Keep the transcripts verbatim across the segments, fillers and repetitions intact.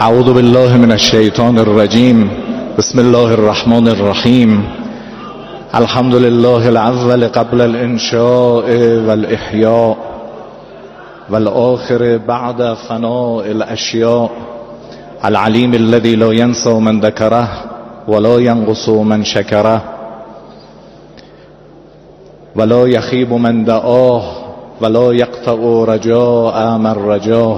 اعوذ بالله من الشیطان الرجیم. بسم الله الرحمن الرحیم. الحمد لله الاول قبل الانشاء والاحیاء والآخر بعد فناء الاشیاء، العلیم الذي لا ينسى من ذكره ولا ينقص من شكره ولا يخيب من دعاه ولا يقطع رجاء من رجاه.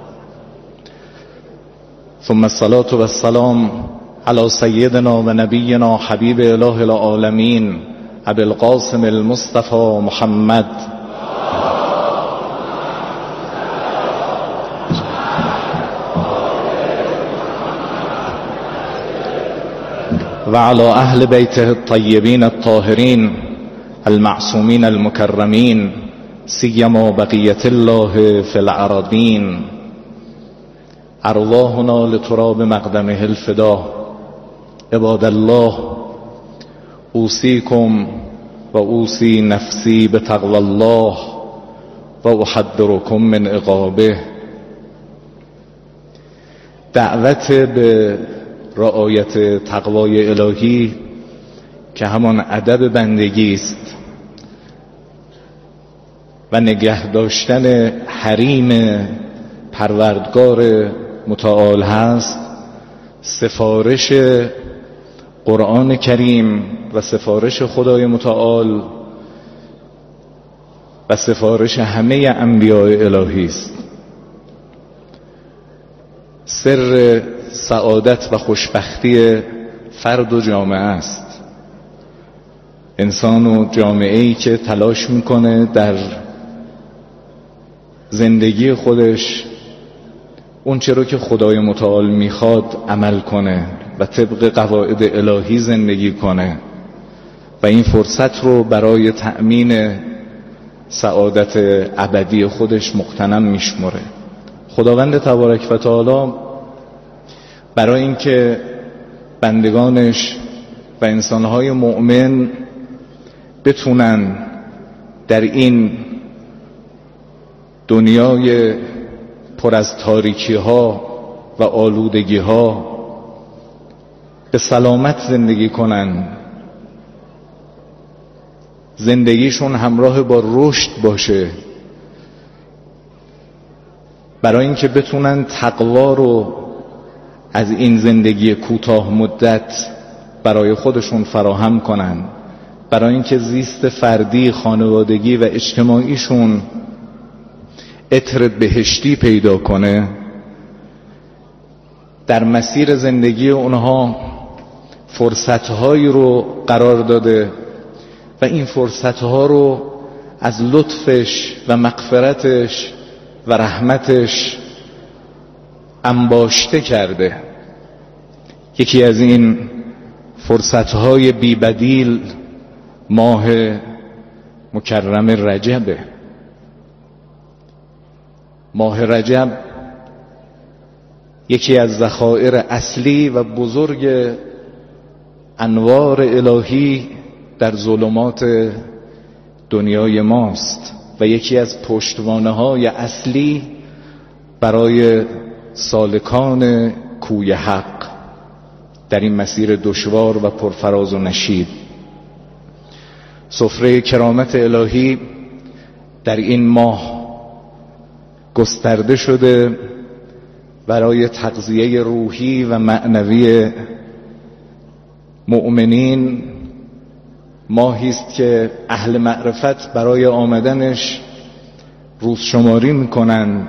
ثم الصلاة والسلام على سيدنا و نبينا حبيب اله العالمين ابي القاسم المصطفى محمد و على اهل بيته الطيبين الطاهرين المعصومين المكرمين، سيما بقية الله في الأراضين. ارواحنا لتراب مقدمه الفدا. عباد الله، اوصيكم و اوصي نفسي بتقوى الله و احذركم من عقابه. دعوت به رعایت تقوای الهی که همان ادب بندگی است و نگه داشتن حریم پروردگار متعال هست، سفارش قرآن کریم و سفارش خدای متعال و سفارش همه انبیاء الهی است. سر سعادت و خوشبختی فرد و جامعه است. انسان و جامعه‌ای که تلاش میکنه در زندگی خودش اون چرا که خدای متعال میخواد عمل کنه و طبق قواعد الهی زندگی کنه و این فرصت رو برای تأمین سعادت ابدی خودش مغتنم میشمره. خداوند تبارک و تعالی برای اینکه بندگانش و انسانهای مؤمن بتونن در این دنیای پر از تاریکی ها و آلودگی ها به سلامت زندگی کنن، زندگیشون همراه با رشد باشه، برای اینکه بتونن تقوا رو از این زندگی کوتاه مدت برای خودشون فراهم کنن، برای اینکه زیست فردی، خانوادگی و اجتماعیشون عطر بهشتی پیدا کنه، در مسیر زندگی اونها فرصتهایی رو قرار داده و این فرصتها رو از لطفش و مغفرتش و رحمتش انباشته کرده. یکی از این فرصتهای بی‌بدیل ماه مکرم رجبه. ماه رجب یکی از ذخایر اصلی و بزرگ انوار الهی در ظلمات دنیای ماست و یکی از پشتوانه‌های اصلی برای سالکان کوی حق در این مسیر دشوار و پرفراز و نشیب. سفره کرامت الهی در این ماه گسترده شده برای تغذیه روحی و معنوی مؤمنین. ماهی است که اهل معرفت برای آمدنش روز شماری میکنن.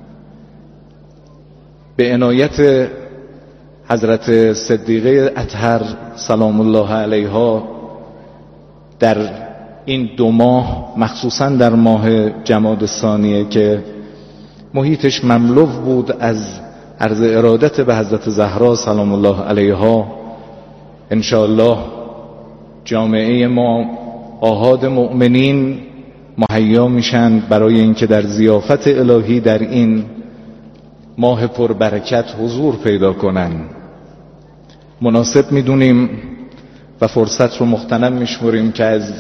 به عنایت حضرت صدیقه اطهر سلام الله علیها در این دو ماه، مخصوصا در ماه جمادی الثانیه که محیطش مملو بود از عرض ارادت به حضرت زهرا سلام الله علیها، انشاءالله جامعه ما، آحاد مؤمنین مهیا میشن برای اینکه در ضیافت الهی در این ماه پربرکت حضور پیدا کنن. مناسب میدونیم و فرصت رو مغتنم میشمریم که از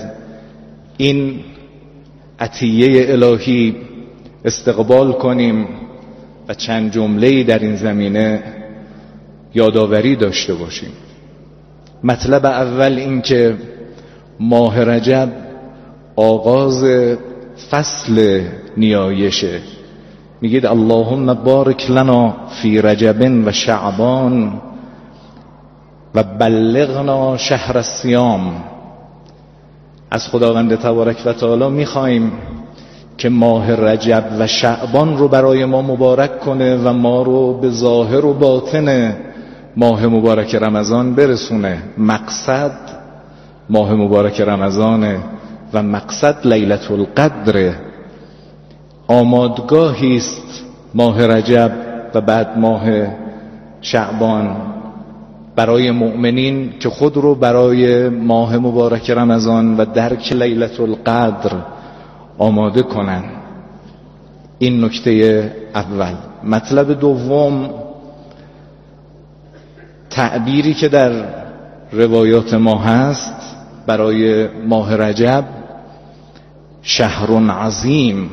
این عطیه الهی استقبال کنیم و چند جمله‌ای در این زمینه یادآوری داشته باشیم. مطلب اول این که ماه رجب آغاز فصل نیایشه. میگید اللهم بارک لنا فی رجب و شعبان و بلغنا شهر الصیام. از خداوند تبارک و تعالی میخوایم که ماه رجب و شعبان رو برای ما مبارک کنه و ما رو به ظاهر و باطن ماه مبارک رمضان برسونه. مقصد ماه مبارک رمضانه و مقصد لیلة القدر. آمادگاهی است ماه رجب و بعد ماه شعبان برای مؤمنین که خود رو برای ماه مبارک رمضان و درک لیلة القدر آماده کنن. این نکته اول. مطلب دوم، تعبیری که در روایات ما هست برای ماه رجب، شهر عظیم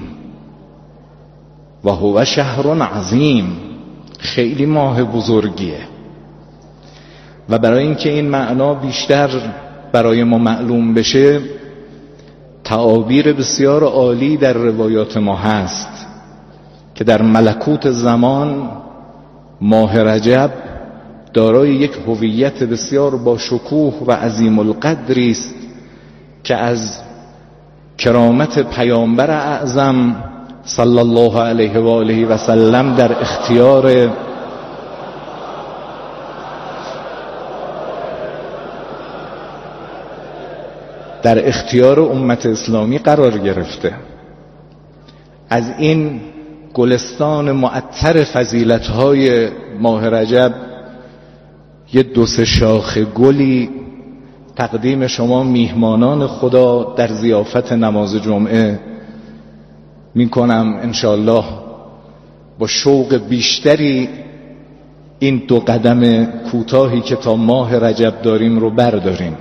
و هو شهر عظیم، خیلی ماه بزرگیه. و برای اینکه این معنا بیشتر برای ما معلوم بشه، تعابیر بسیار عالی در روایات ما هست که در ملکوت زمان ماه رجب دارای یک هویت بسیار با شکوه و عظیم القدری است که از کرامت پیامبر اعظم صلی الله علیه و آله و سلم در اختیار در اختیار امت اسلامی قرار گرفته. از این گلستان معطر فضیلت‌های ماه رجب یه دو سه شاخ گلی تقدیم شما میهمانان خدا در ضیافت نماز جمعه میکنم. انشاءالله با شوق بیشتری این دو قدم کوتاهی که تا ماه رجب داریم رو برداریم.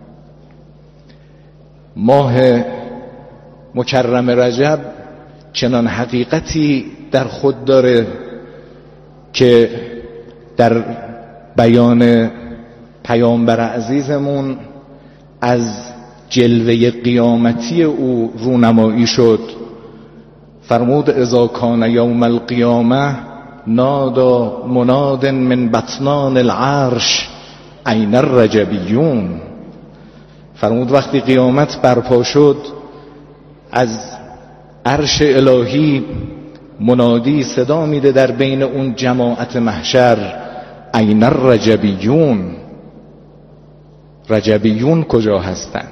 ماه مکرم رجب چنان حقیقتی در خود داره که در بیان پیامبر عزیزمون از جلوه قیامتی او رونمایی شد. فرمود اذا کان یوم القیامه نادا مناد من بطنان العرش این الرجبیون. فرمود وقتی قیامت برپا شد از عرش الهی منادی صدا میده در بین اون جماعت محشر این الرجبیون. رجبیون کجا هستند؟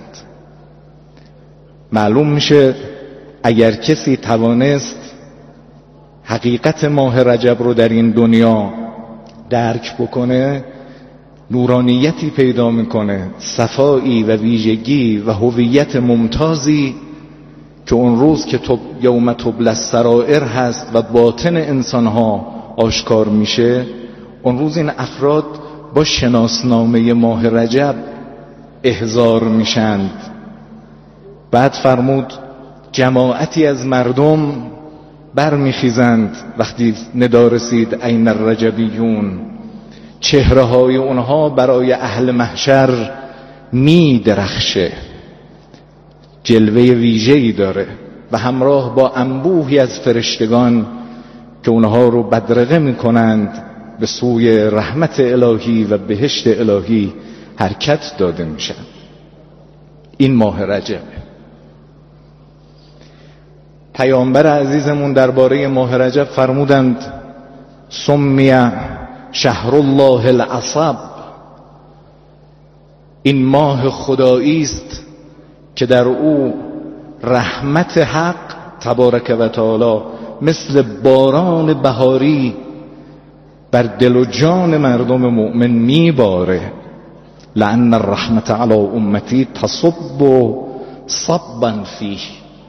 معلوم میشه اگر کسی توانست حقیقت ماه رجب رو در این دنیا درک بکنه، نورانیتی پیدا میکنه، صفایی و ویژگی و هویت ممتازی که اون روز که یوم تبلی السرائر هست و باطن انسانها آشکار میشه، اون روز این افراد با شناسنامه ماه رجب احضار میشند. بعد فرمود جماعتی از مردم برمیخیزند وقتی ندا رسید این الرجبیون. چهره های اونها برای اهل محشر می درخشه، جلوه ویژه‌ای داره و همراه با انبوهی از فرشتگان که اونها رو بدرقه میکنند به سوی رحمت الهی و بهشت الهی حرکت داده میشن. این ماه رجب. پیامبر عزیزمون درباره ماه رجب فرمودند سمی شهر الله العصب. این ماه خدایی است که در او رحمت حق تبارک و تعالی مثل باران بهاری بر دل و جان مردم مؤمن میباره. لأن الرحمت علی امتی تصب صبا فیه.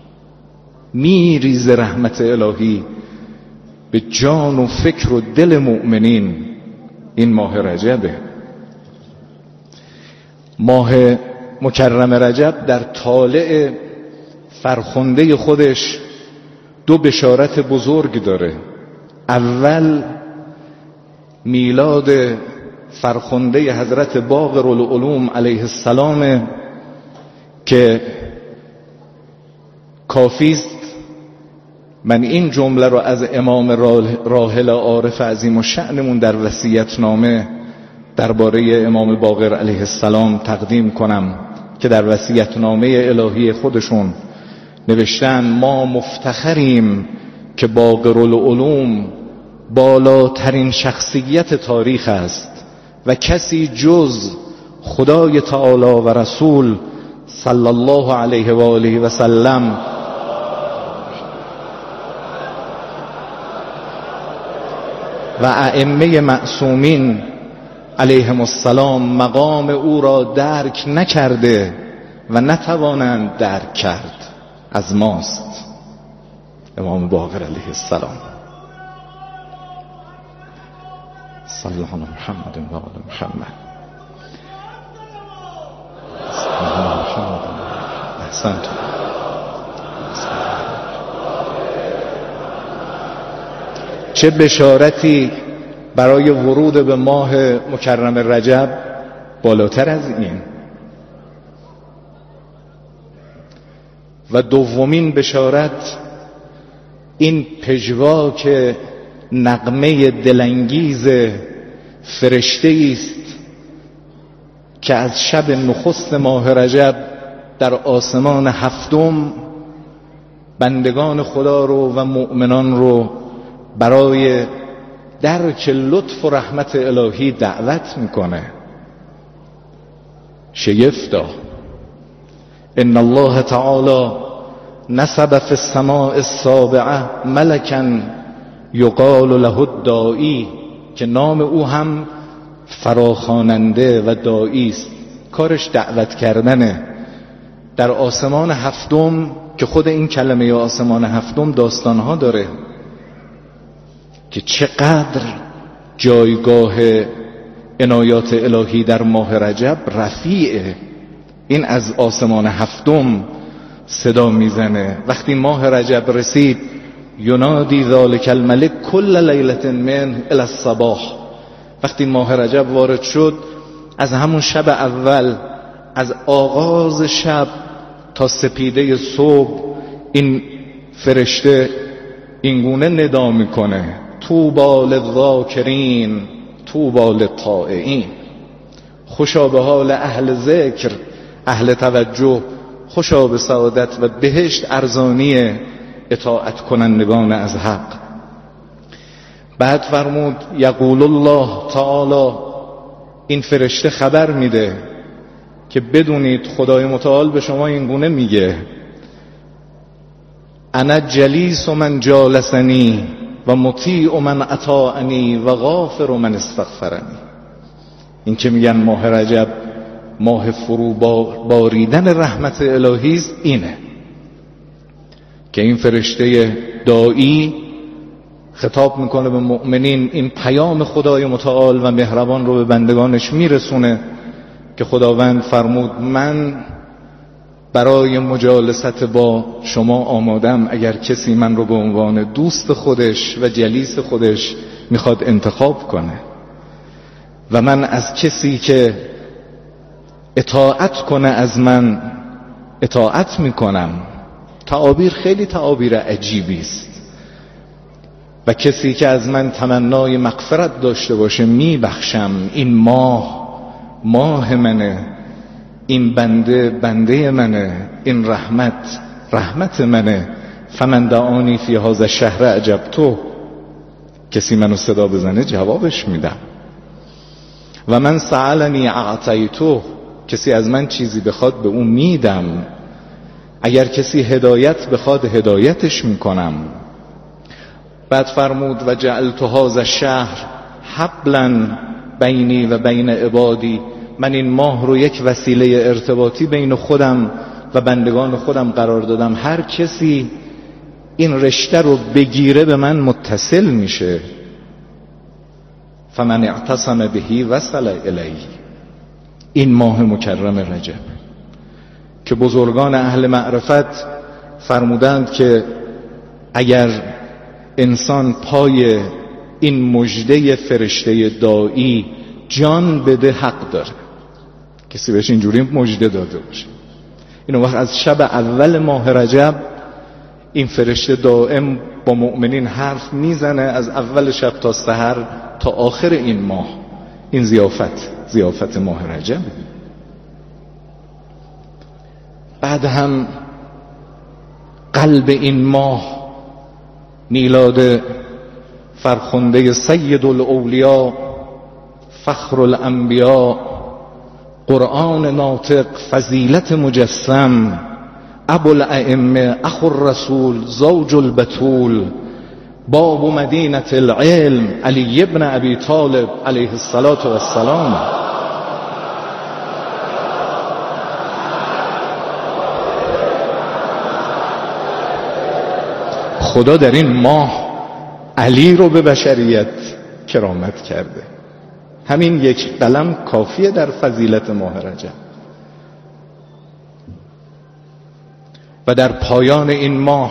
میریز رحمت الهی به جان و فکر و دل مؤمنین. این ماه رجبه. ماه مکرم رجب در طالع فرخنده خودش دو بشارت بزرگ داره. اول میلاد فرخنده حضرت باقر العلوم علیه السلام که کافی است من این جمله رو از امام راحل عارف عظیم الشأنمون در وصیت‌نامه درباره امام باقر علیه السلام تقدیم کنم که در وصیت‌نامه الهی خودشون نوشتن ما مفتخریم که باقر العلوم بالاترین شخصیت تاریخ است و کسی جز خدای تعالی و رسول صلی الله علیه و آله و سلم و ائمه معصومین علیهم السلام مقام او را درک نکرده و نتوانند درک کرد از ماست امام باقر علیه السلام. صلی الله علی محمد و آل محمد. احسنتم. چه بشارتی برای ورود به ماه مکرم رجب بالاتر از این. و دومین بشارت این پژواک نغمه دلانگیز فرشته است که از شب نخست ماه رجب در آسمان هفتم بندگان خدا رو و مؤمنان رو برای درک لطف و رحمت الهی دعوت میکنه. شگفتا ان الله تعالی نصب فی السماء السابعه ملکا یقال له الداعی که نام او هم فراخواننده و داعی است، کارش دعوت کردنه. در آسمان هفتم که خود این کلمه آسمان هفتم داستانها داره که چقدر جایگاه عنایات الهی در ماه رجب رفیعه. این از آسمان هفتم صدا میزنه. وقتی ماه رجب رسید ینادی ذالک الملک کل لیلة من الی الصباح. وقتی ماه رجب وارد شد از همون شب اول، از آغاز شب تا سپیده صبح، این فرشته اینگونه ندا میکنه طوبی للذاکرین طوبی للطائعین. خوشا به حال اهل ذکر، اهل توجه، خوشا به سعادت و بهشت ارزانی اطاعت کنندگان از حق. بعد فرمود یقول الله تعالی، این فرشته خبر میده که بدونید خدای متعال به شما اینگونه میگه انا جلیس من جالسنی و مطیع من اطاعنی و غافر من استغفرنی. این که میگن ماه رجب ماه فرو باریدن رحمت الهی است، اینه که این فرشته داعی خطاب میکنه به مؤمنین، این پیام خدای متعال و مهربان رو به بندگانش میرسونه که خداوند فرمود من برای مجالست با شما آمادم اگر کسی من رو به عنوان دوست خودش و جلیس خودش میخواد انتخاب کنه. و من از کسی که اطاعت کنه از من اطاعت میکنم. تعابیر خیلی تعابیر عجیبی است. و کسی که از من تمنای مغفرت داشته باشه میبخشم. این ماه ماه منه، این بنده بنده منه، این رحمت رحمت منه. فمن دعانی فی هذا الشهر اجبته، کسی منو صدا بزنه جوابش میدم. و من سألنی اعطیته، کسی از من چیزی بخواد به اون میدم. اگر کسی هدایت بخواد هدایتش میکنم. بعد فرمود و جعلت هذا الشهر حبلا بینی و بین عبادی، من این ماه رو یک وسیله ارتباطی بین خودم و بندگان خودم قرار دادم. هر کسی این رشته رو بگیره به من متصل میشه. فمن اعتصم بهی وصل الیه. این ماه مکرم رجب که بزرگان اهل معرفت فرمودند که اگر انسان پای این مژده فرشته داعی جان بده حق داره. کسی بهش اینجوری مژده داده باشه. این وقت از شب اول ماه رجب این فرشته دائم با مؤمنین حرف میزنه، از اول شب تا سحر تا آخر این ماه. این ضیافت ضیافت ماه رجب. بعد هم قلب این ماه میلاد فرخنده سید الاولیا، فخر الانبیا، قرآن ناطق، فضیلت مجسم، ابو الائمه، اخو الرسول، زوج البتول، باب مدینه العلم، علی ابن ابی طالب علیه الصلاة والسلام. خدا در این ماه علی رو به بشریت کرامت کرده. همین یک قلم کافیه در فضیلت ماه رجب. و در پایان این ماه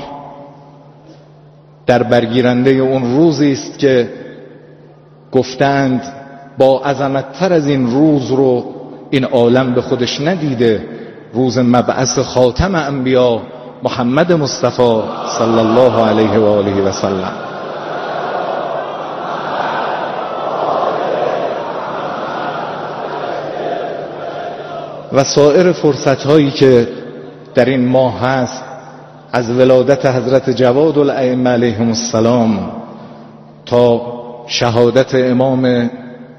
در برگیرنده اون روزی است که گفتند با عظمت‌تر از این روز رو این عالم به خودش ندیده، روز مبعث خاتم انبیا محمد مصطفی صلی الله علیه و آله و سلم. و سایر فرصت‌هایی که در این ماه هست، از ولادت حضرت جواد الائمه علیهم السلام تا شهادت امام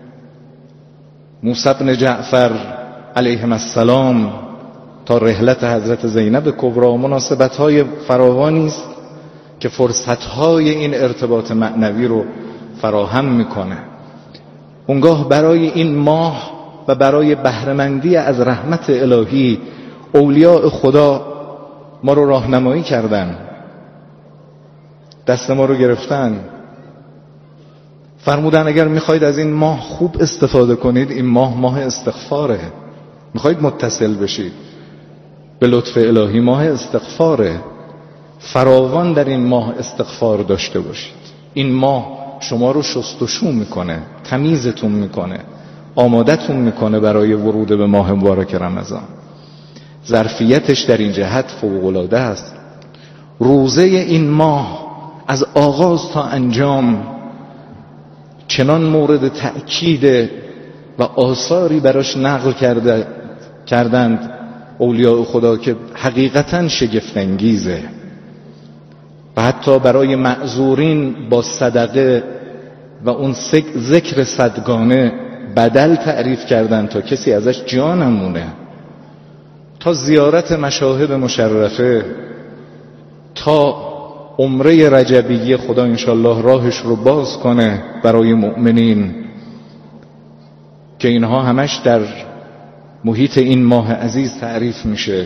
موسی بن جعفر علیهم السلام تا رحلت حضرت زینب کبری، مناسبت‌های فراوانی است که فرصت‌های این ارتباط معنوی رو فراهم می‌کنه. اونگاه برای این ماه و برای بهره‌مندی از رحمت الهی اولیاء خدا ما رو راهنمایی کردن، دست ما رو گرفتن، فرمودن اگر میخواید از این ماه خوب استفاده کنید، این ماه ماه استغفاره. میخواید متصل بشید به لطف الهی، ماه استغفاره. فراوان در این ماه استغفار داشته باشید. این ماه شما رو شستشو میکنه، تمیزتون میکنه، آمادتون میکنه برای ورود به ماه مبارک رمضان. ظرفیتش در این جهت فوق‌العاده است. روزه این ماه از آغاز تا انجام چنان مورد تأکید و آثاری براش نقل کرده کردند اولیاء خدا که حقیقتاً شگفت انگیزه. و حتی برای معذورین با صدقه و اون ذکر صدگانه بدل تعریف کردن تا کسی ازش جا نمونه، تا زیارت مشاهد مشرفه، تا عمره رجبیه خدا انشالله راهش رو باز کنه برای مؤمنین که اینها همش در محیط این ماه عزیز تعریف میشه.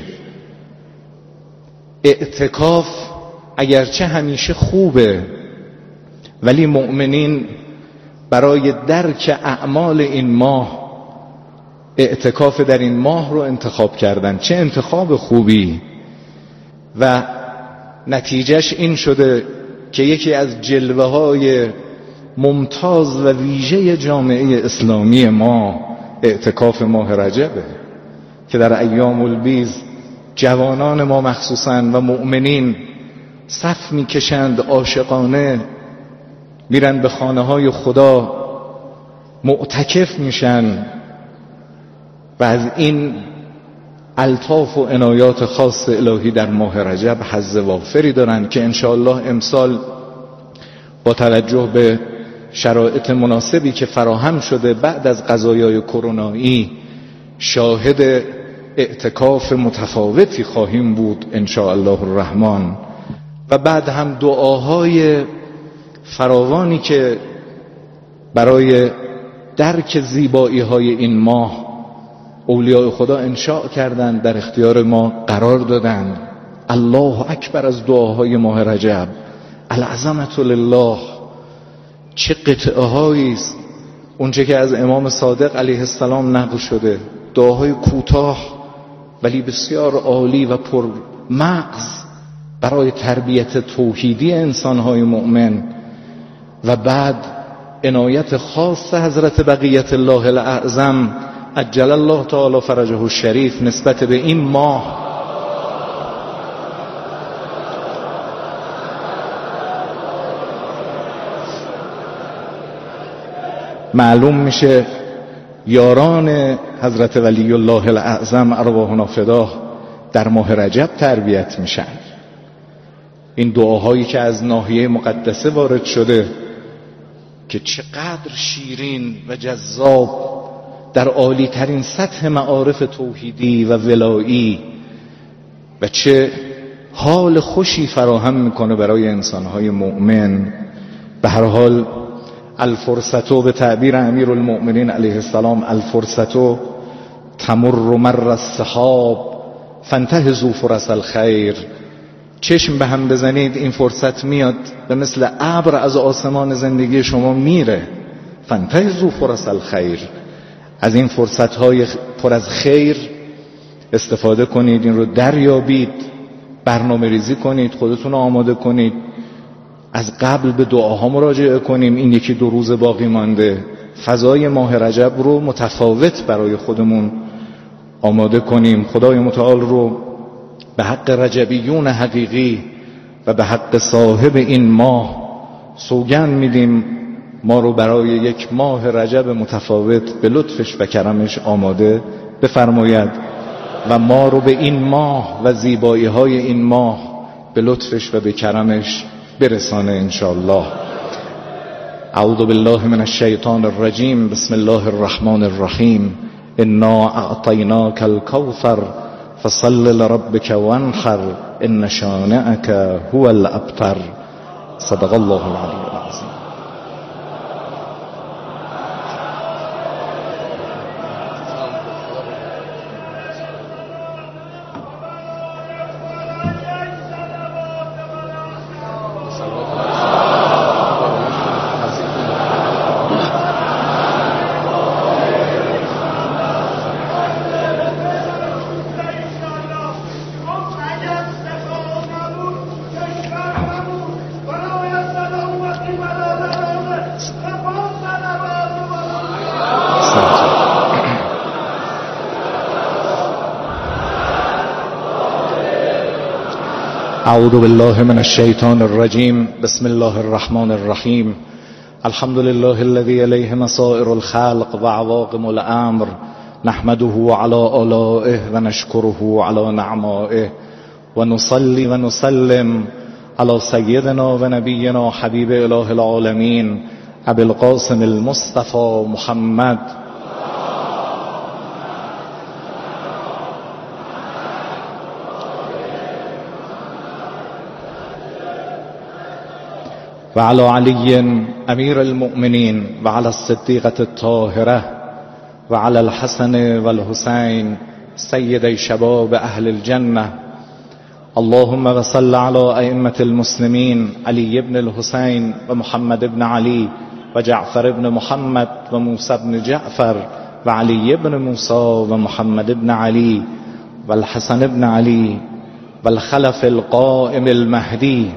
اعتکاف اگرچه همیشه خوبه، ولی مؤمنین برای درک اعمال این ماه اعتکاف در این ماه رو انتخاب کردن. چه انتخاب خوبی! و نتیجهش این شده که یکی از جلوه های ممتاز و ویژه جامعه اسلامی ما اعتکاف ماه رجبه که در ایام البیض جوانان ما مخصوصاً و مؤمنین صف میکشند، عاشقانه میرن به خانه های خدا، معتکف میشن و از این الطاف و عنایات خاص الهی در ماه رجب حظ وافری دارن که انشاءالله امسال با توجه به شرایط مناسبی که فراهم شده بعد از قضایای کرونایی شاهد اعتکاف متفاوتی خواهیم بود انشاءالله الرحمن. و بعد هم دعاهای فراوانی که برای درک زیبایی های این ماه اولیاء خدا انشاء کردن در اختیار ما قرار دادن. الله اکبر از دعاهای ماه رجب، العظمت لله. چه قطعه هایی است اونچه که از امام صادق علیه السلام نقل شده، دعاهای کوتاه ولی بسیار عالی و پر مغز برای تربیت توحیدی انسانهای مؤمن. و بعد عنایت خاص حضرت بقیت الله الاعظم عجل الله تعالی فرجه الشریف نسبت به این ماه معلوم میشه یاران حضرت ولی الله الاعظم ارواحنا فداه در ماه رجب تربیت میشن. این دعاهایی که از ناحیه مقدسه وارد شده که چقدر شیرین و جذاب در عالی ترین سطح معارف توحیدی و ولایی و چه حال خوشی فراهم میکنه برای انسانهای مؤمن. به هر حال الفرصتو به تعبیر امیر المؤمنین علیه السلام الفرصتو تمر مر السحاب فانتهزوا فرص الخیر. چشم به هم بزنید این فرصت میاد به مثل ابر از آسمان زندگی شما میره. فانتهزوا فرص الخیر، از این فرصتهای پر از خیر استفاده کنید، این رو دریابید، برنامه ریزی کنید، خودتون رو آماده کنید. از قبل به دعاها مراجعه کنیم. این یکی دو روز باقی مانده، فضای ماه رجب رو متفاوت برای خودمون آماده کنیم. خدای متعال رو به حق رجبیون حقیقی و به حق صاحب این ماه سوگند میدیم ما رو برای یک ماه رجب متفاوت به لطفش و کرمش آماده بفرماید و ما رو به این ماه و زیبایی های این ماه به لطفش و به کرمش برسانه انشاءالله. اعوذ بالله من الشیطان الرجیم. بسم الله الرحمن الرحیم. انا اعطیناک الکوثر فصل لربک وانحر ان شانئک هو الابتر. صدق الله العلی العظیم. اعوذ بالله من الشیطان الرجیم. بسم الله الرحمن الرحیم. الحمد لله الذي الیه مصائر الخلق و عواقم الامر نحمده على آلائه و نشکره على نعمائه و نصلی و نسلم على سیدنا و نبینا حبیب اله العالمین ابی القاسم المصطفى محمد و علی علی امیر المؤمنین و علی الصدیقة الطاهرة و علی الحسن و الحسین سیدی شباب اهل الجنة. اللهم و صل علی ائمة المسلمین علی ابن الحسین و محمد ابن علی و جعفر ابن محمد و موسی ابن جعفر و علی ابن موسی و محمد ابن علی و الحسن ابن علی و الخلف القائم المهدی.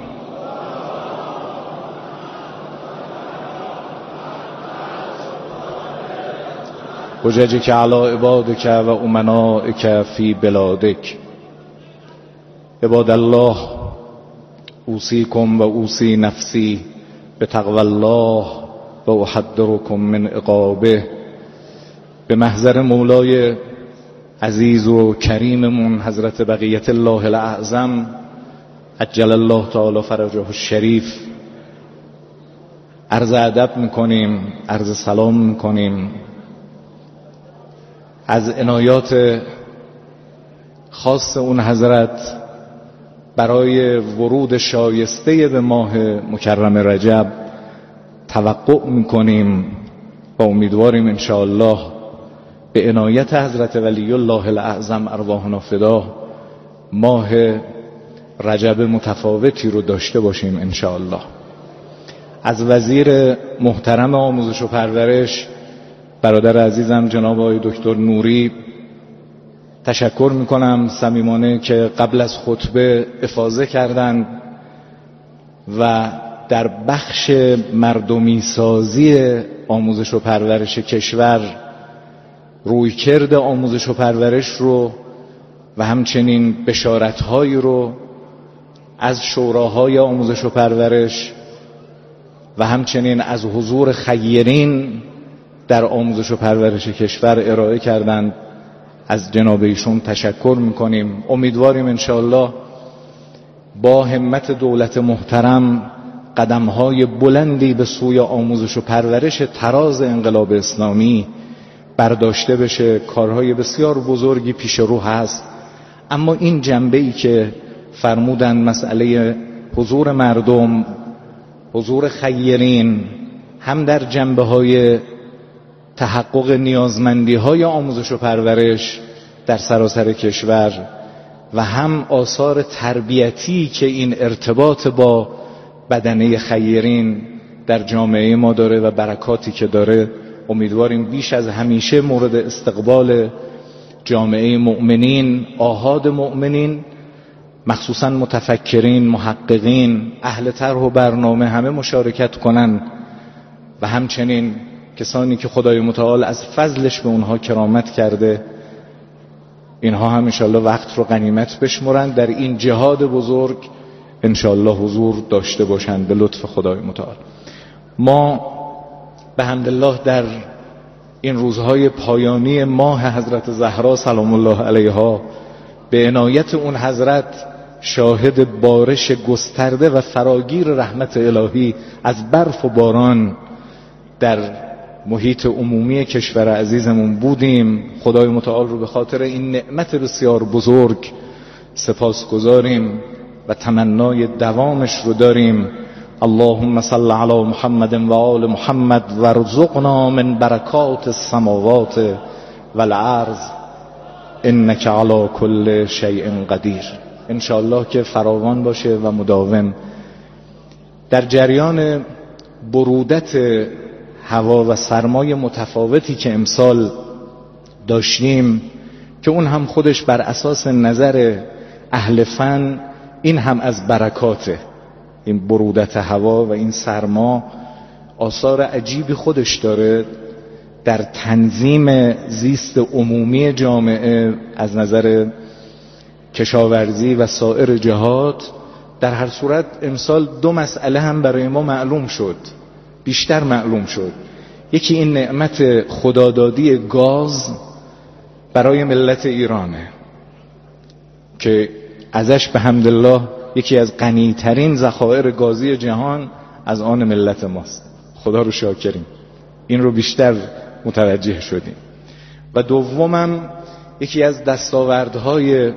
حججك على عبادك و امنائك في بلادك. عباد الله اوصيكم و اوصي نفسي بتقوى الله و احذركم من عقابه. به محضر مولای عزیز و کریممون حضرت بقیت الله الاعظم عجل الله تعالی فرجه الشریف عرض ادب میکنیم، عرض سلام میکنیم. از عنایات خاص اون حضرت برای ورود شایسته به ماه مکرم رجب توقع میکنیم و امیدواریم انشاءالله به عنایت حضرت ولی الله الاعظم ارواحنا فدا ماه رجب متفاوتی رو داشته باشیم انشاءالله. از وزیر محترم آموزش و پرورش برادر عزیزم جناب آقای دکتر نوری تشکر میکنم صمیمانه که قبل از خطبه افاضه کردند و در بخش مردمی سازی آموزش و پرورش کشور رویکرد آموزش و پرورش رو و همچنین بشارت‌هایی رو از شوراهای آموزش و پرورش و همچنین از حضور خیرین در آموزش و پرورش کشور ارائه کردند. از جناب ایشون تشکر میکنیم. امیدواریم انشاءالله با همت دولت محترم قدم‌های بلندی به سوی آموزش و پرورش تراز انقلاب اسلامی برداشته بشه. کارهای بسیار بزرگی پیش رو هست، اما این جنبه‌ای که فرمودن مسئله حضور مردم، حضور خیرین، هم در جنبه‌های تحقق نیازمندی‌های آموزش و پرورش در سراسر کشور و هم آثار تربیتی که این ارتباط با بدنه خیرین در جامعه ما داره و برکاتی که داره، امیدواریم بیش از همیشه مورد استقبال جامعه مؤمنین، آحاد مؤمنین، مخصوصا متفکرین، محققین، اهل طرح و برنامه همه مشارکت کنن و همچنین کسانی که خدای متعال از فضلش به اونها کرامت کرده، اینها هم انشاءالله وقت رو غنیمت بشمرن در این جهاد بزرگ، انشاءالله حضور داشته باشند به لطف خدای متعال. ما به حمدالله در این روزهای پایانی ماه حضرت زهرا سلام الله علیها به عنایت اون حضرت شاهد بارش گسترده و فراگیر رحمت الهی از برف و باران در محیط عمومی کشور عزیزمون بودیم. خدای متعال رو به خاطر این نعمت بسیار بزرگ سپاسگزاریم و تمنای دوامش رو داریم. اللهم صل علی محمد و آل محمد وارزقنا من برکات السماوات والارض انک علی کل شیء قدیر. انشاءالله که فراوان باشه و مداوم. در جریان برودت هوا و سرمای متفاوتی که امسال داشتیم که اون هم خودش بر اساس نظر اهل فن این هم از برکاته، این برودت هوا و این سرما آثار عجیبی خودش داره در تنظیم زیست عمومی جامعه از نظر کشاورزی و سایر جهات. در هر صورت امسال دو مسئله هم برای ما معلوم شد، بیشتر معلوم شد. یکی این نعمت خدادادی گاز برای ملت ایرانه که ازش به حمدالله یکی از غنی‌ترین ذخایر گازی جهان از آن ملت ماست. خدا رو شاکریم، این رو بیشتر متوجه شدیم. و دومم یکی از دستاوردهای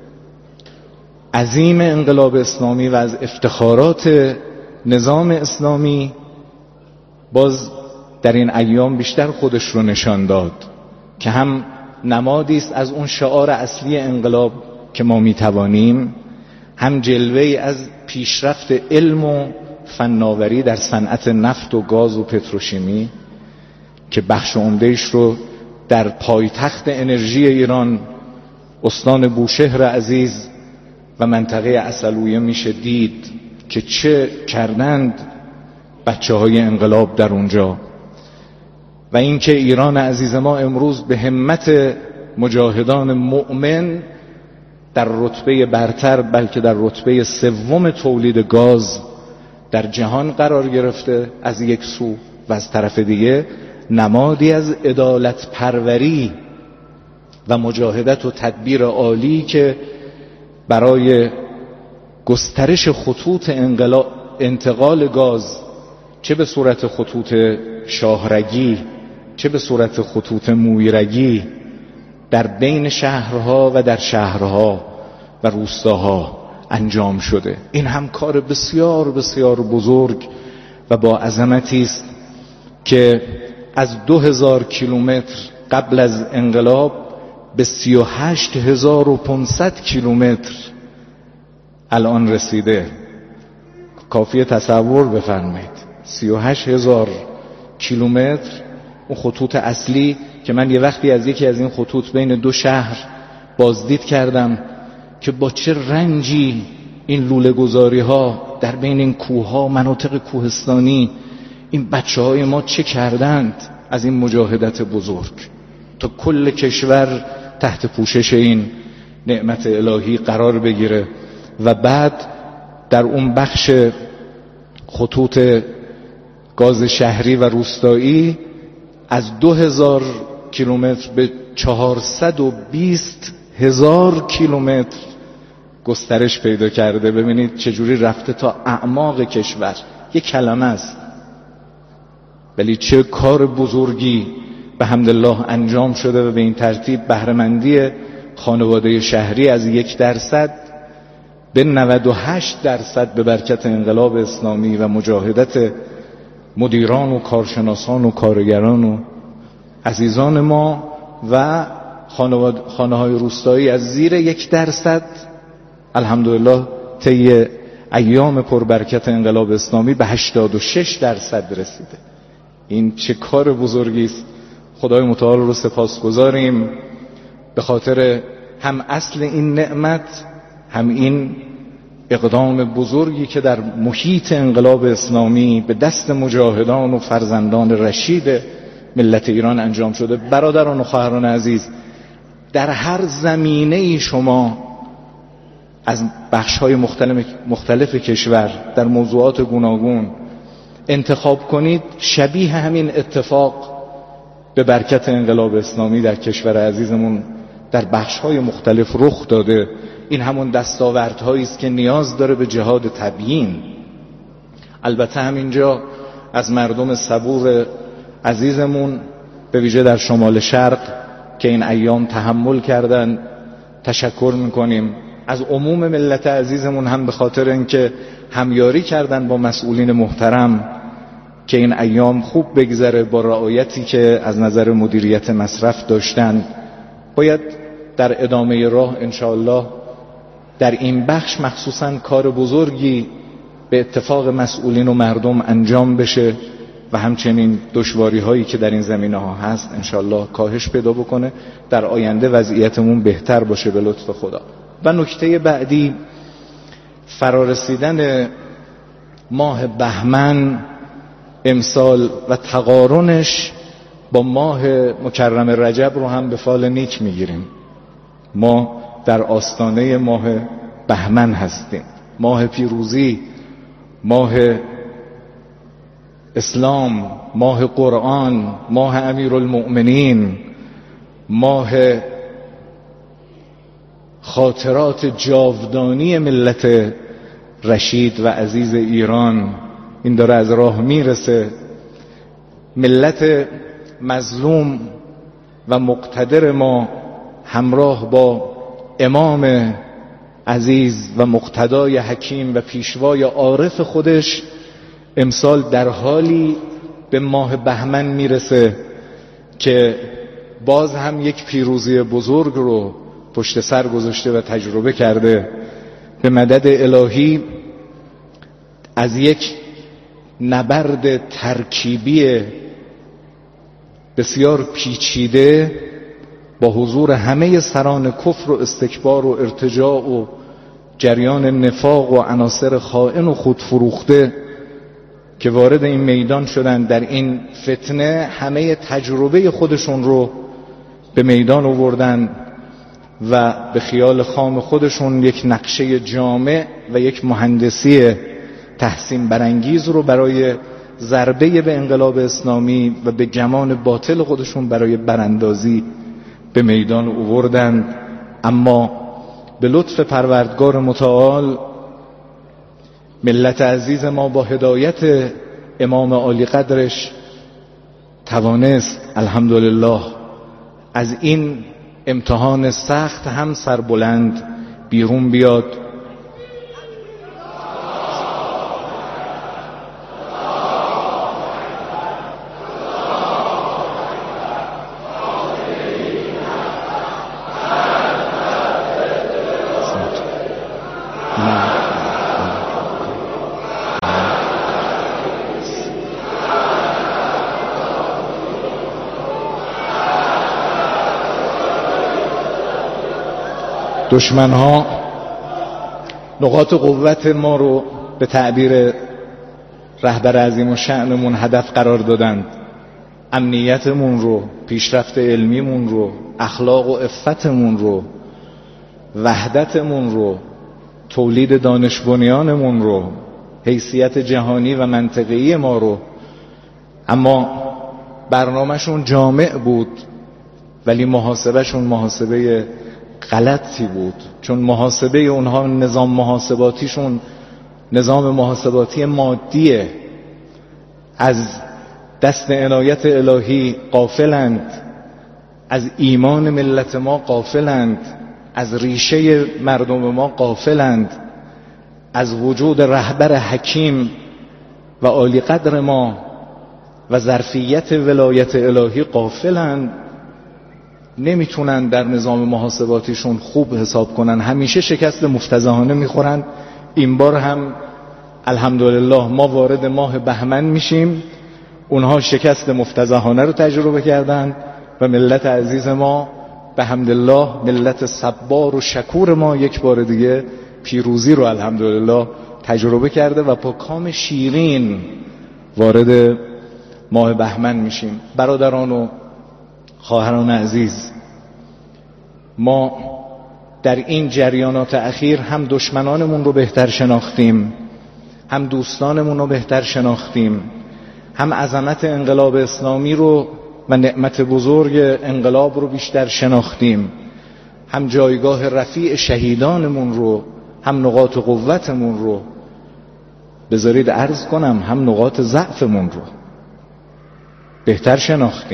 عظیم انقلاب اسلامی و از افتخارات نظام اسلامی باز در این ایام بیشتر خودش رو نشان داد که هم نمادی است از اون شعار اصلی انقلاب که ما میتوانیم، هم جلوه‌ای از پیشرفت علم و فناوری در صنعت نفت و گاز و پتروشیمی که بخش عمده‌اش رو در پایتخت انرژی ایران استان بوشهر عزیز و منطقه عسلویه میشه دید که چه کردند بچه های انقلاب در اونجا. و اینکه ایران عزیز ما امروز به همت مجاهدان مؤمن در رتبه برتر، بلکه در رتبه سوم تولید گاز در جهان قرار گرفته از یک سو، و از طرف دیگه نمادی از عدالت پروری و مجاهدت و تدبیر عالی که برای گسترش خطوط انتقال گاز، چه به صورت خطوط شاهرگی چه به صورت خطوط مویرگی، در بین شهرها و در شهرها و روستاها انجام شده. این هم کار بسیار بسیار بزرگ و با عظمتی است که از دو هزار کیلومتر قبل از انقلاب به سی و هشت هزار و پانصد کیلومتر الان رسیده. کافیه تصور بفرمایید سی و هشت هزار کیلومتر اون خطوط اصلی که من یه وقتی از یکی از این خطوط بین دو شهر بازدید کردم که با چه رنجی این لوله گذاری ها در بین این کوهها، مناطق کوهستانی، این بچه های ما چه کردند از این مجاهدت بزرگ تا کل کشور تحت پوشش این نعمت الهی قرار بگیره. و بعد در اون بخش خطوط گاز شهری و روستایی از دو هزار کیلومتر به چهارصد و بیست هزار کیلومتر گسترش پیدا کرده. ببینید چجوری رفته تا اعماق کشور. یک کلمه است ولی چه کار بزرگی به حمدالله انجام شده و به این ترتیب بهره‌مندی خانواده شهری از یک درصد به نود و هشت درصد به برکت انقلاب اسلامی و مجاهدت مدیران و کارشناسان و کارگران و عزیزان ما و خانه های روستایی از زیر یک درصد الحمدلله طی ایام پربرکت انقلاب اسلامی به هشتاد و شش درصد رسیده. این چه کار بزرگی است. خدای متعال رو سپاسگزاریم به خاطر هم اصل این نعمت، هم این اقدام بزرگی که در محیط انقلاب اسلامی به دست مجاهدان و فرزندان رشید ملت ایران انجام شده. برادران و خواهران عزیز، در هر زمینه‌ای شما از بخش‌های مختلف مختلف کشور در موضوعات گوناگون انتخاب کنید، شبیه همین اتفاق به برکت انقلاب اسلامی در کشور عزیزمون در بخش‌های مختلف رخ داده. این همون دستاوردهایی است که نیاز داره به جهاد تبیین. البته همینجا از مردم صبور عزیزمون به ویژه در شمال شرق که این ایام تحمل کردن تشکر میکنیم. از عموم ملت عزیزمون هم به خاطر اینکه همیاری کردن با مسئولین محترم که این ایام خوب بگذره با رعایتی که از نظر مدیریت مصرف داشتن. باید در ادامه راه انشاءالله در این بخش مخصوصاً کار بزرگی به اتفاق مسئولین و مردم انجام بشه و همچنین دشواری هایی که در این زمینه ها هست انشاءالله کاهش پیدا بکنه، در آینده وضعیتمون بهتر باشه به لطف خدا. و نکته بعدی، فرارسیدن ماه بهمن امسال و تقارنش با ماه مکرم رجب رو هم به فال نیک میگیریم. ما در آستانه ماه بهمن هستیم، ماه پیروزی، ماه اسلام، ماه قرآن، ماه امیرالمؤمنین، ماه خاطرات جاودانی ملت رشید و عزیز ایران. این داره از راه میرسه. ملت مظلوم و مقتدر ما همراه با امام عزیز و مقتدای حکیم و پیشوای عارف خودش امسال در حالی به ماه بهمن میرسه که باز هم یک پیروزی بزرگ رو پشت سر گذاشته و تجربه کرده. به مدد الهی از یک نبرد ترکیبی بسیار پیچیده با حضور همه سران کفر و استکبار و ارتجاع و جریان نفاق و عناصر خائن و خودفروخته که وارد این میدان شدن، در این فتنه همه تجربه خودشون رو به میدان آوردن و به خیال خام خودشون یک نقشه جامع و یک مهندسی تحسین برانگیز رو برای ضربه به انقلاب اسلامی و به گمان باطل خودشون برای براندازی به میدان آوردند. اما به لطف پروردگار متعال ملت عزیز ما با هدایت امام عالی قدرش توانست الحمدلله از این امتحان سخت هم سربلند بیرون بیاد. دشمن ها نقاط قوت ما رو به تعبیر رهبر عظیم الشأنمون هدف قرار دادند. امنیتمون رو، پیشرفت علمیمون رو، اخلاق و عفتمون رو، وحدتمون رو، تولید دانش بنیانمون رو، حیثیت جهانی و منطقه‌ای ما رو. اما برنامهشون جامع بود ولی محاسبهشون محاسبه غلطی بود، چون محاسبه اونها نظام محاسباتیشون نظام محاسباتی مادیه. از دست عنایت الهی غافلند، از ایمان ملت ما غافلند، از ریشه مردم ما غافلند، از وجود رهبر حکیم و عالی قدر ما و ظرفیت ولایت الهی غافلند. نمیتونن در نظام محاسباتیشون خوب حساب کنن، همیشه شکست مفتضحانه میخورن. این بار هم الحمدلله ما وارد ماه بهمن میشیم، اونها شکست مفتضحانه رو تجربه کردن و ملت عزیز ما به حمدالله، ملت صبار و شکور ما یک بار دیگه پیروزی رو الحمدلله تجربه کرده و با کام شیرین وارد ماه بهمن میشیم. برادران و خواهران عزیز، ما در این جریانات اخیر هم دشمنانمون رو بهتر شناختیم، هم دوستانمون رو بهتر شناختیم، هم عظمت انقلاب اسلامی رو و نعمت بزرگ انقلاب رو بیشتر شناختیم، هم جایگاه رفیع شهیدانمون رو، هم نقاط قوتمون رو، بذارید عرض کنم هم نقاط ضعفمون رو بهتر شناختیم.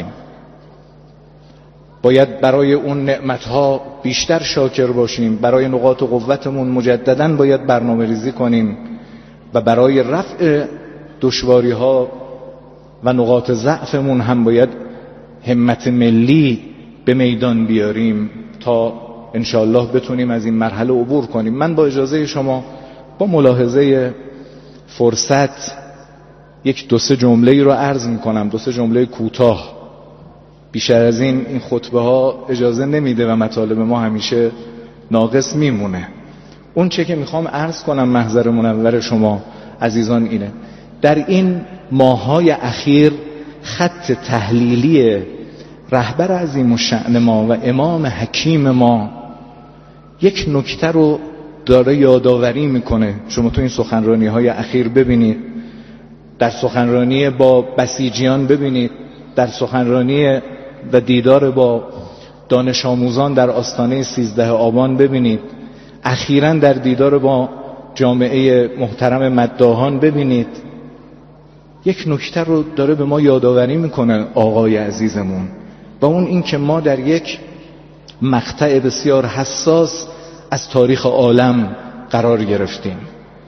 باید برای اون نعمتها بیشتر شاکر باشیم، برای نقاط قوتمون مجدداً باید برنامه ریزی کنیم و برای رفع دشواری‌ها و نقاط ضعفمون هم باید همت ملی به میدان بیاریم تا انشاءالله بتونیم از این مرحله عبور کنیم. من با اجازه شما با ملاحظه فرصت یک دو سه جمله رو عرض میکنم، دو سه جمله کوتاه. بیشتر از این این خطبه ها اجازه نمیده و مطالب ما همیشه ناقص میمونه. اون چه که میخوام عرض کنم محضر منور شما عزیزان اینه: در این ماه‌های اخیر خط تحلیلی رهبر عظیم الشأن ما و امام حکیم ما یک نکته رو داره یادآوری میکنه. شما تو این سخنرانی های اخیر ببینید، در سخنرانی با بسیجیان ببینید، در سخنرانی و دیدار با دانش آموزان در آستانه سیزده آبان ببینید، اخیراً در دیدار با جامعه محترم مداحان ببینید. یک نکته رو داره به ما یادآوری میکنه آقای عزیزمون، و اون این که ما در یک مقطع بسیار حساس از تاریخ عالم قرار گرفتیم.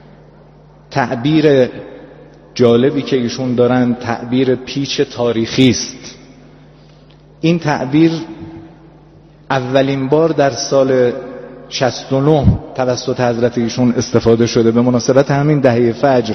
تعبیر جالبی که ایشون دارن تعبیر پیچ تاریخی است. این تعبیر اولین بار در سال شصت و نه توسط حضرت ایشون استفاده شده به مناسبت همین دهه فجر.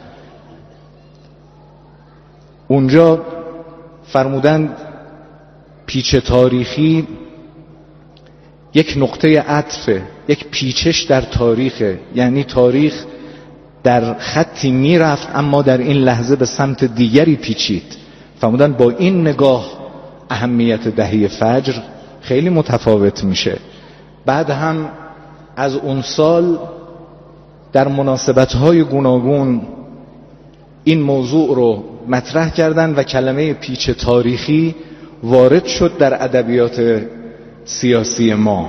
اونجا فرمودند پیچ تاریخی یک نقطه عطفه، یک پیچش در تاریخه، یعنی تاریخ در خطی میرفت اما در این لحظه به سمت دیگری پیچید. فرمودن با این نگاه اهمیت دهه فجر خیلی متفاوت میشه. بعد هم از اون سال در مناسبت‌های گوناگون این موضوع رو مطرح کردن و کلمه پیچ تاریخی وارد شد در ادبیات سیاسی ما.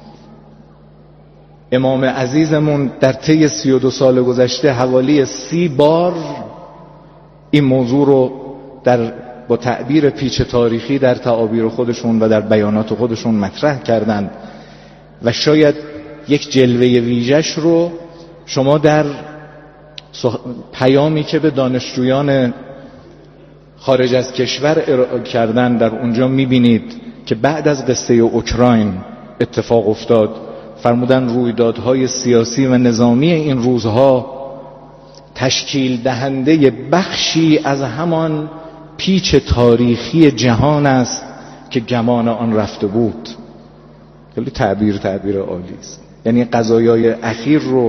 امام عزیزمون در طی سی و دو سال گذشته حوالی سی بار این موضوع رو در با تعبیر پیچ تاریخی در تعابیر خودشون و در بیانات خودشون مطرح کردند و شاید یک جلوه ویژش رو شما در پیامی که به دانشجویان خارج از کشور ارائه کردن در اونجا میبینید که بعد از قصه اوکراین اتفاق افتاد. فرمودن رویدادهای سیاسی و نظامی این روزها تشکیل دهنده بخشی از همان پیچ تاریخی جهان است که گمان آن رفته بود. خیلی تعبیر تعبیر عالی است. یعنی قضایای اخیر رو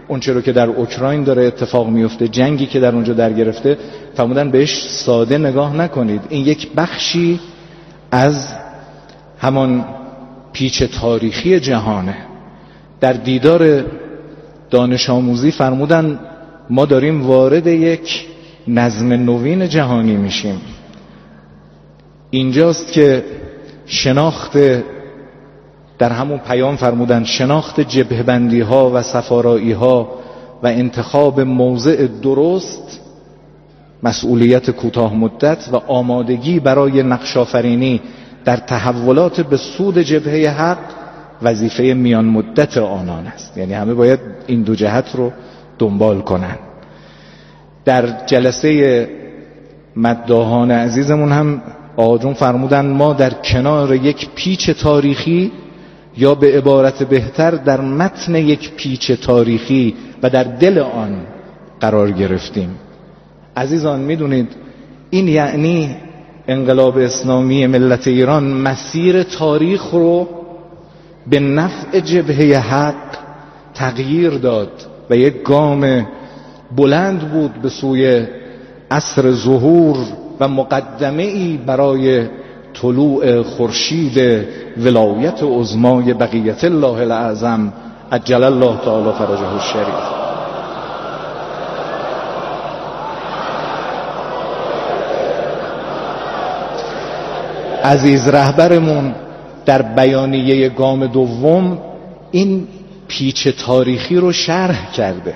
اون چرا که در اوکراین داره اتفاق میفته، جنگی که در اونجا در گرفته، فرمودن بهش ساده نگاه نکنید، این یک بخشی از همان پیچ تاریخی جهانه. در دیدار دانش آموزی فرمودن ما داریم وارد یک نظم نوین جهانی میشیم. اینجاست که شناخت، در همون پیام فرمودن شناخت جبهه‌بندی ها و سفارایی ها و انتخاب موضع درست، مسئولیت کوتاه مدت و آمادگی برای نقش آفرینی در تحولات به سود جبهه حق وظیفه میان مدت آنان است. یعنی همه باید این دو جهت رو دنبال کنن. در جلسه مداحان عزیزمون هم آقا فرمودن ما در کنار یک پیچ تاریخی، یا به عبارت بهتر در متن یک پیچ تاریخی و در دل آن قرار گرفتیم. عزیزان میدونید این یعنی انقلاب اسلامی ملت ایران مسیر تاریخ رو به نفع جبهه حق تغییر داد و یک گام بلند بود به سوی عصر ظهور و مقدمه‌ای برای طلوع خورشید ولایت عظمای بقیت الله الاعظم عجل الله تعالی فرجه الشریف. عزیز رهبرمون در بیانیه گام دوم این پیچ تاریخی رو شرح کرده.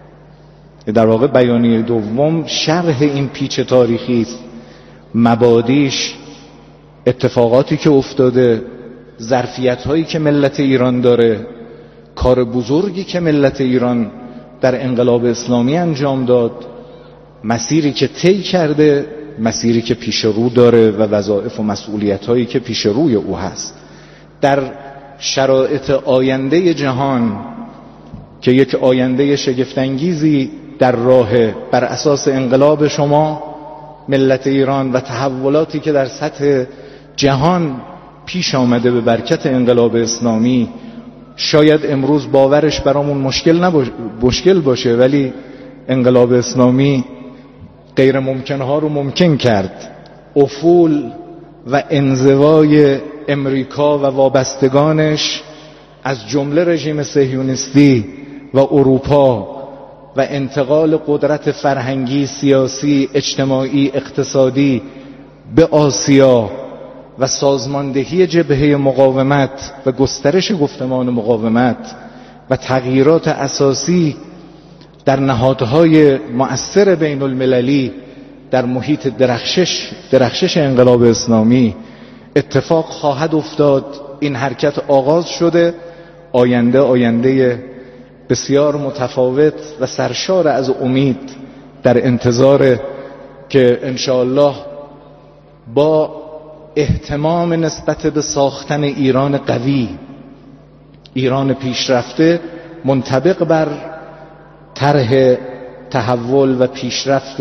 در واقع بیانیه دوم شرح این پیچ تاریخی است، مبادیش، اتفاقاتی که افتاده، ظرفیت‌هایی که ملت ایران داره، کار بزرگی که ملت ایران در انقلاب اسلامی انجام داد، مسیری که طی کرده، مسیری که پیش رو داره و وظایف و مسئولیت‌هایی که پیش روی او هست. در شرایط آینده جهان که یک آینده شگفت‌انگیزی در راه بر اساس انقلاب شما ملت ایران و تحولاتی که در سطح جهان پیش آمده به برکت انقلاب اسلامی، شاید امروز باورش برامون مشکل نباشه، مشکل باشه، ولی انقلاب اسلامی غیر ممکنها رو ممکن کرد. افول و انزوای امریکا و وابستگانش از جمله رژیم صهیونیستی و اروپا و انتقال قدرت فرهنگی، سیاسی، اجتماعی، اقتصادی به آسیا و سازماندهی جبهه مقاومت و گسترش گفتمان مقاومت و تغییرات اساسی در نهادهای مؤثر بین المللی در محیط درخشش درخشش انقلاب اسلامی اتفاق خواهد افتاد. این حرکت آغاز شده، آینده آینده بسیار متفاوت و سرشار از امید در انتظار که انشاءالله با اهتمام نسبت به ساختن ایران قوی، ایران پیشرفته، منطبق بر طرح تحول و پیشرفت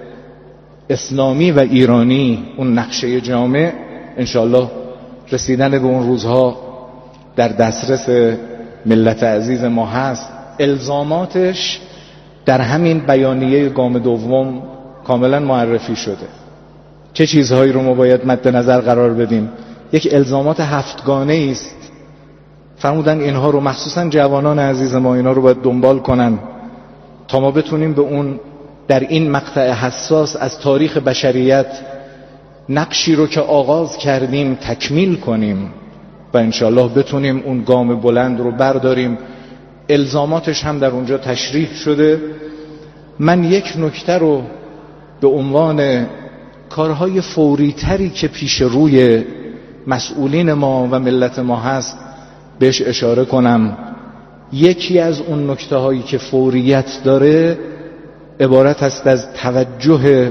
اسلامی و ایرانی، اون نقشه جامع، انشاءالله رسیدن به اون روزها در دسترس ملت عزیز ما هست. الزاماتش در همین بیانیه گام دوم کاملا معرفی شده. چه چیزهایی رو ما باید مد نظر قرار بدیم؟ یک الزامات هفتگانه است. فرمودن اینها رو، مخصوصا جوانان عزیز ما، اینا رو باید دنبال کنن تا ما بتونیم به اون در این مقطع حساس از تاریخ بشریت نقشی رو که آغاز کردیم تکمیل کنیم و انشاءالله بتونیم اون گام بلند رو برداریم. الزاماتش هم در اونجا تشریح شده. من یک نکته رو به عنوان کارهای فوری تری که پیش روی مسئولین ما و ملت ما هست بهش اشاره کنم. یکی از اون نکته هایی که فوریت داره عبارت است از توجه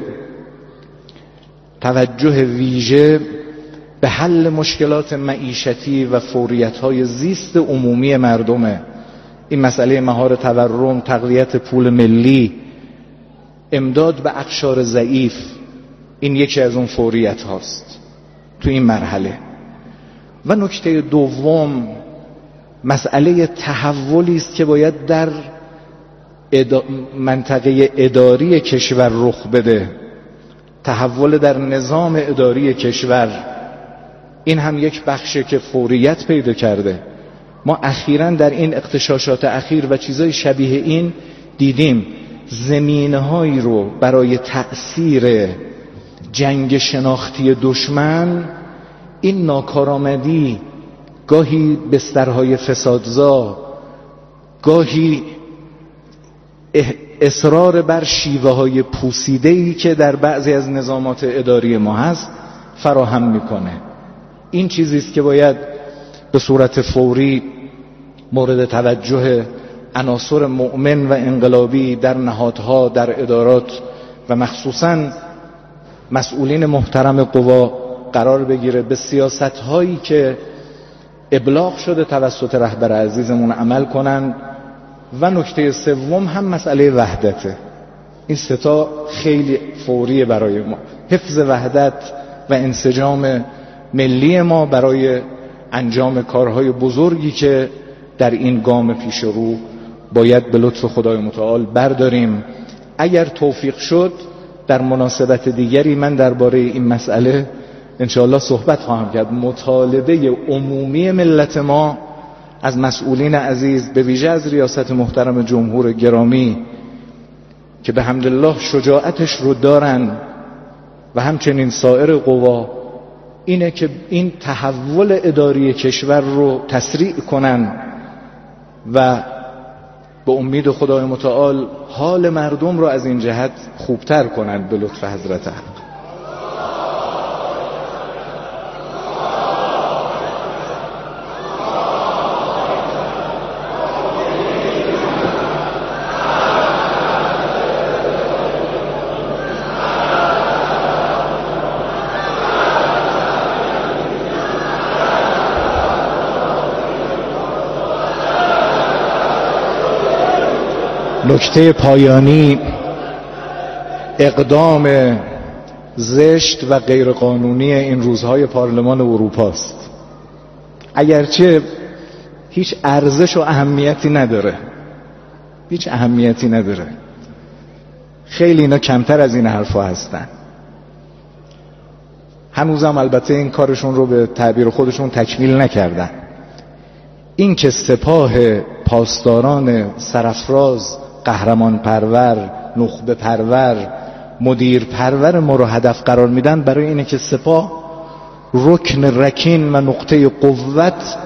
توجه ویژه به حل مشکلات معیشتی و فوریت های زیست عمومی مردمه. این مسئله مهار تورم، تقویت پول ملی، امداد به اقشار ضعیف، این یکی از اون فوریت هاست تو این مرحله. و نکته دوم مسئله تحولی است که باید در ادا... منطقه اداری کشور رخ بده، تحول در نظام اداری کشور، این هم یک بخشه که فوریت پیدا کرده. ما اخیراً در این اغتشاشات اخیر و چیزای شبیه این دیدیم زمینه‌هایی رو برای تأثیر جنگ شناختی دشمن، این ناکارآمدی، گاهی بسترهای فسادزا، گاهی اصرار بر شیوه‌های پوسیده‌ای که در بعضی از نظامات اداری ما هست فراهم میکنه. این چیزی است که باید به صورت فوری مورد توجه عناصر مؤمن و انقلابی در نهادها، در ادارات و مخصوصاً مسئولین محترم قوا قرار بگیره، به سیاست‌هایی که ابلاغ شده توسط رهبر عزیزمون عمل کنن. و نکته سوم هم مسئله وحدته. این سه تا خیلی فوریه برای ما، حفظ وحدت و انسجام ملی ما برای انجام کارهای بزرگی که در این گام پیش رو باید به لطف خدای متعال برداریم. اگر توفیق شد در مناسبت دیگری من درباره این مسئله انشاءالله صحبت خواهم کرد. مطالبه عمومی ملت ما از مسئولین عزیز، به ویژه از ریاست محترم جمهور گرامی که به حمدالله شجاعتش رو دارن و همچنین سایر قوا، اینه که این تحول اداری کشور رو تسریع کنن و به امید خدای متعال حال مردم رو از این جهت خوبتر کنن به لطف حضرت حق. نکته پایانی اقدام زشت و غیرقانونی این روزهای پارلمان اروپا است. اگرچه هیچ ارزش و اهمیتی نداره، هیچ اهمیتی نداره، خیلی اینا کمتر از این حرفا هستن. هنوزم البته این کارشون رو به تعبیر خودشون تکمیل نکردن. این که سپاه پاسداران سرافراز، قهرمان پرور، نخبه پرور، مدیر پرور ما رو هدف قرار میدن، برای اینه که سپاه رکن رکین و نقطه قوت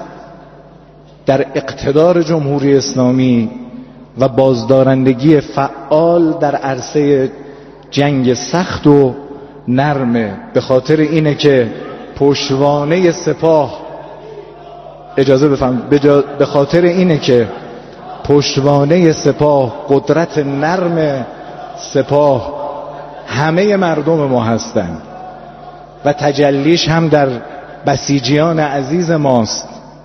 در اقتدار جمهوری اسلامی و بازدارندگی فعال در عرصه جنگ سخت و نرمه. به خاطر اینه که پشتوانه سپاه، اجازه بفهم، به خاطر اینه که پشتوانه سپاه، قدرت نرم سپاه همه مردم ما هستند و تجلیش هم در بسیجیان عزیز ماست،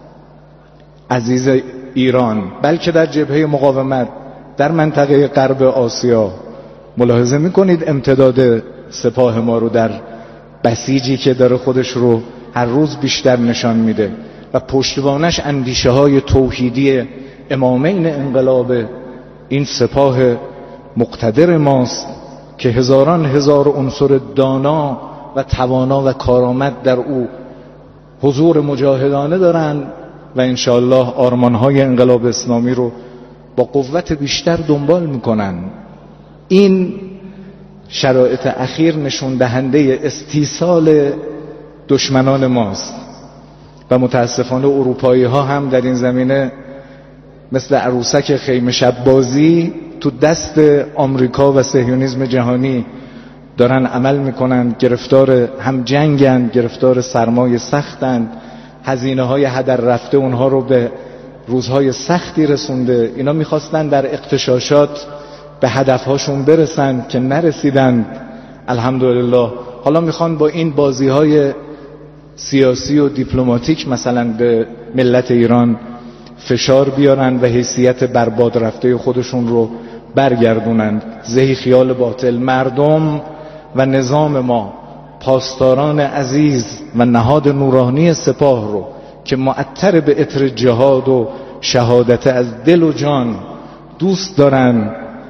عزیز ایران، بلکه در جبهه مقاومت در منطقه غرب آسیا. ملاحظه میکنید امتداد سپاه ما رو در بسیجی که داره خودش رو هر روز بیشتر نشان میده و پشتوانش اندیشه های توحیدی امامین انقلاب این سپاه مقتدر ماست که هزاران هزار عنصر دانا و توانا و کارآمد در او حضور مجاهدانه دارن و انشاءالله آرمانهای انقلاب اسلامی رو با قوت بیشتر دنبال میکنن. این شرایط اخیر نشون دهنده استیصال دشمنان ماست و متاسفانه اروپایی ها هم در این زمینه مثل عروسک خیمه شب بازی تو دست آمریکا و صهیونیسم جهانی دارن عمل میکنن. گرفتار هم جنگن، گرفتار سرمایه سختن، هزینه های هدر رفته اونها رو به روزهای سختی رسونده. اینا میخواستن در اغتشاشات به هدفهاشون برسن که نرسیدن الحمدلله. حالا میخوان با این بازی های سیاسی و دیپلماتیک مثلا به ملت ایران فشار بیارن و حیثیت برباد رفته خودشون رو برگردونند. زهی خیال باطل. مردم و نظام ما، پاسداران عزیز و نهاد نورانی سپاه رو که معطر به عطر جهاد و شهادت از دل و جان دوست دارن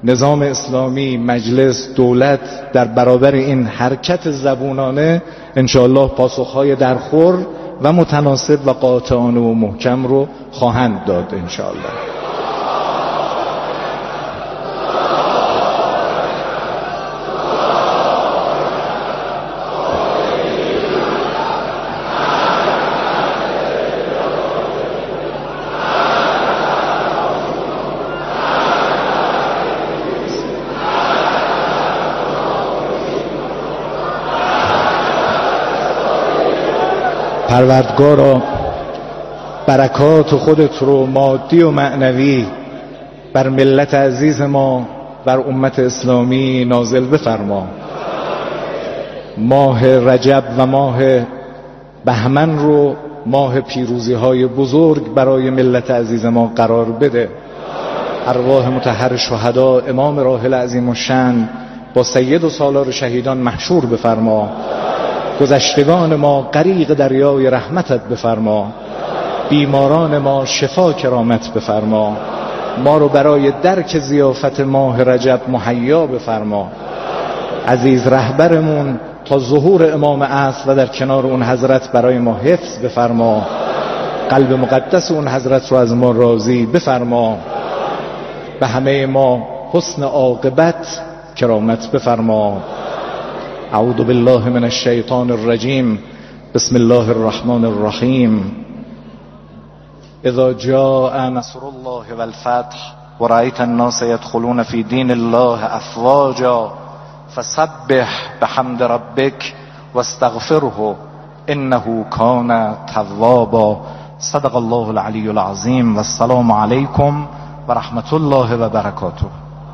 نظام اسلامی، مجلس، دولت در برابر این حرکت زبونانه انشاءالله پاسخهای درخور و متناسب و قاطعانه و محکم رو خواهند داد انشاءالله. پروردگارا برکات خودت رو مادی و معنوی بر ملت عزیز ما، بر امت اسلامی نازل بفرما. ماه رجب و ماه بهمن رو ماه پیروزی های بزرگ برای ملت عزیز ما قرار بده. ارواح مطهر شهدا امام راحل عظیم الشأن با سید و سالار شهیدان محشور بفرما. گذشتگان ما غریق دریای رحمتت بفرما. بیماران ما شفا کرامت بفرما. ما رو برای درک ضیافت ماه رجب مهیا بفرما. عزیز رهبرمون تا ظهور امام عصر و در کنار اون حضرت برای ما حفظ بفرما. قلب مقدس اون حضرت رو از ما راضی بفرما. به همه ما حسن عاقبت کرامت بفرما. اعوذ بالله من الشیطان الرجیم. بسم الله الرحمن الرحیم. اذا جاء نصر الله والفتح ورأيت الناس يدخلون في دين الله افواجا فسبح بحمد ربك واستغفره انه كان توابا. صدق الله العلی العظیم و السلام علیکم و رحمت الله و برکاته.